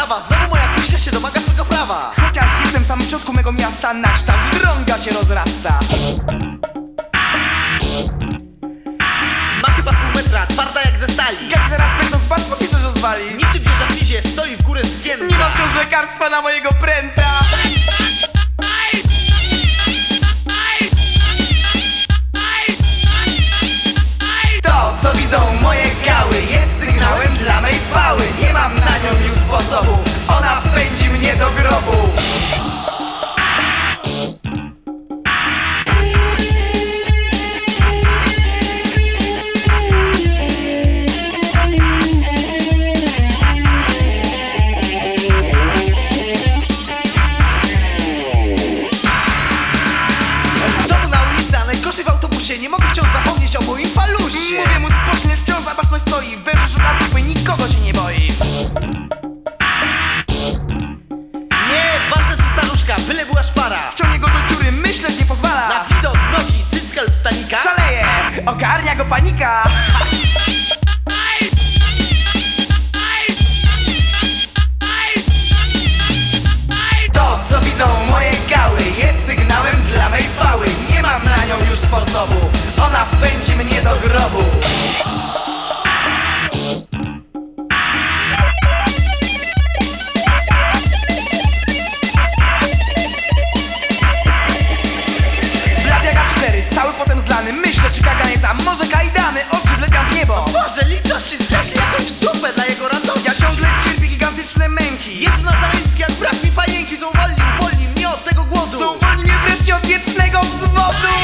sprawa. Znowu moja kuśka się domaga swego prawa. Chociaż jestem w samym środku mego miasta, na kształt drąga się rozrasta. Ma chyba z pół metra, twarda jak ze stali. Jak zaraz będą w banku coś rozwali. Niczym wieża w pizie, stoi w górę zgięta. Nie mam wciąż lekarstwa na mojego pręta. To, co widzą moje gały, jest sygnałem dla mej chwały. Nie mam na nią już sposobu, ona wpędzi mnie do grobu. W autobusie nie mogę wciąż zapomnieć o moim falusie. Mówię mu spocznie, wciąż na baczność stoi. Węże szuka dupy, nikogo się nie boi. Nie, ważne czy staruszka, byle była szpara. Wciągnie go do dziury, myśleć nie pozwala. Na widok nogi, cyckel stanika. Szaleje, ogarnia go panika. To, co widzą moje gały, jest sygnałem dla mej chwały. Nie mam na nią już sposobu, ona wpędzi mnie do grobu. Blat jak A4, cały potem zlany. Myślę czy kaganiec, a może kajdany. Oczy wleciam w niebo. Boże, litości, zleśnie jakąś dupę dla jego radości. Ja ciągle cierpię gigantyczne męki. Jezu Nazareński, jak brak mi panienki. Co uwolni mnie od tego głodu. Co uwolni mnie wreszcie od wiecznego wzwodu.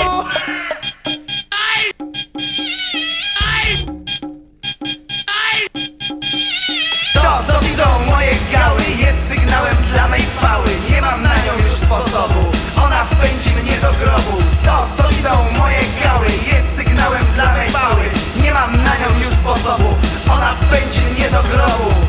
To, co widzą moje gały, jest sygnałem dla mej chwały. Nie mam na nią już sposobu, ona wpędzi mnie do grobu. To, co widzą moje gały, jest sygnałem dla mej chwały. Nie mam na nią już sposobu, ona wpędzi mnie do grobu.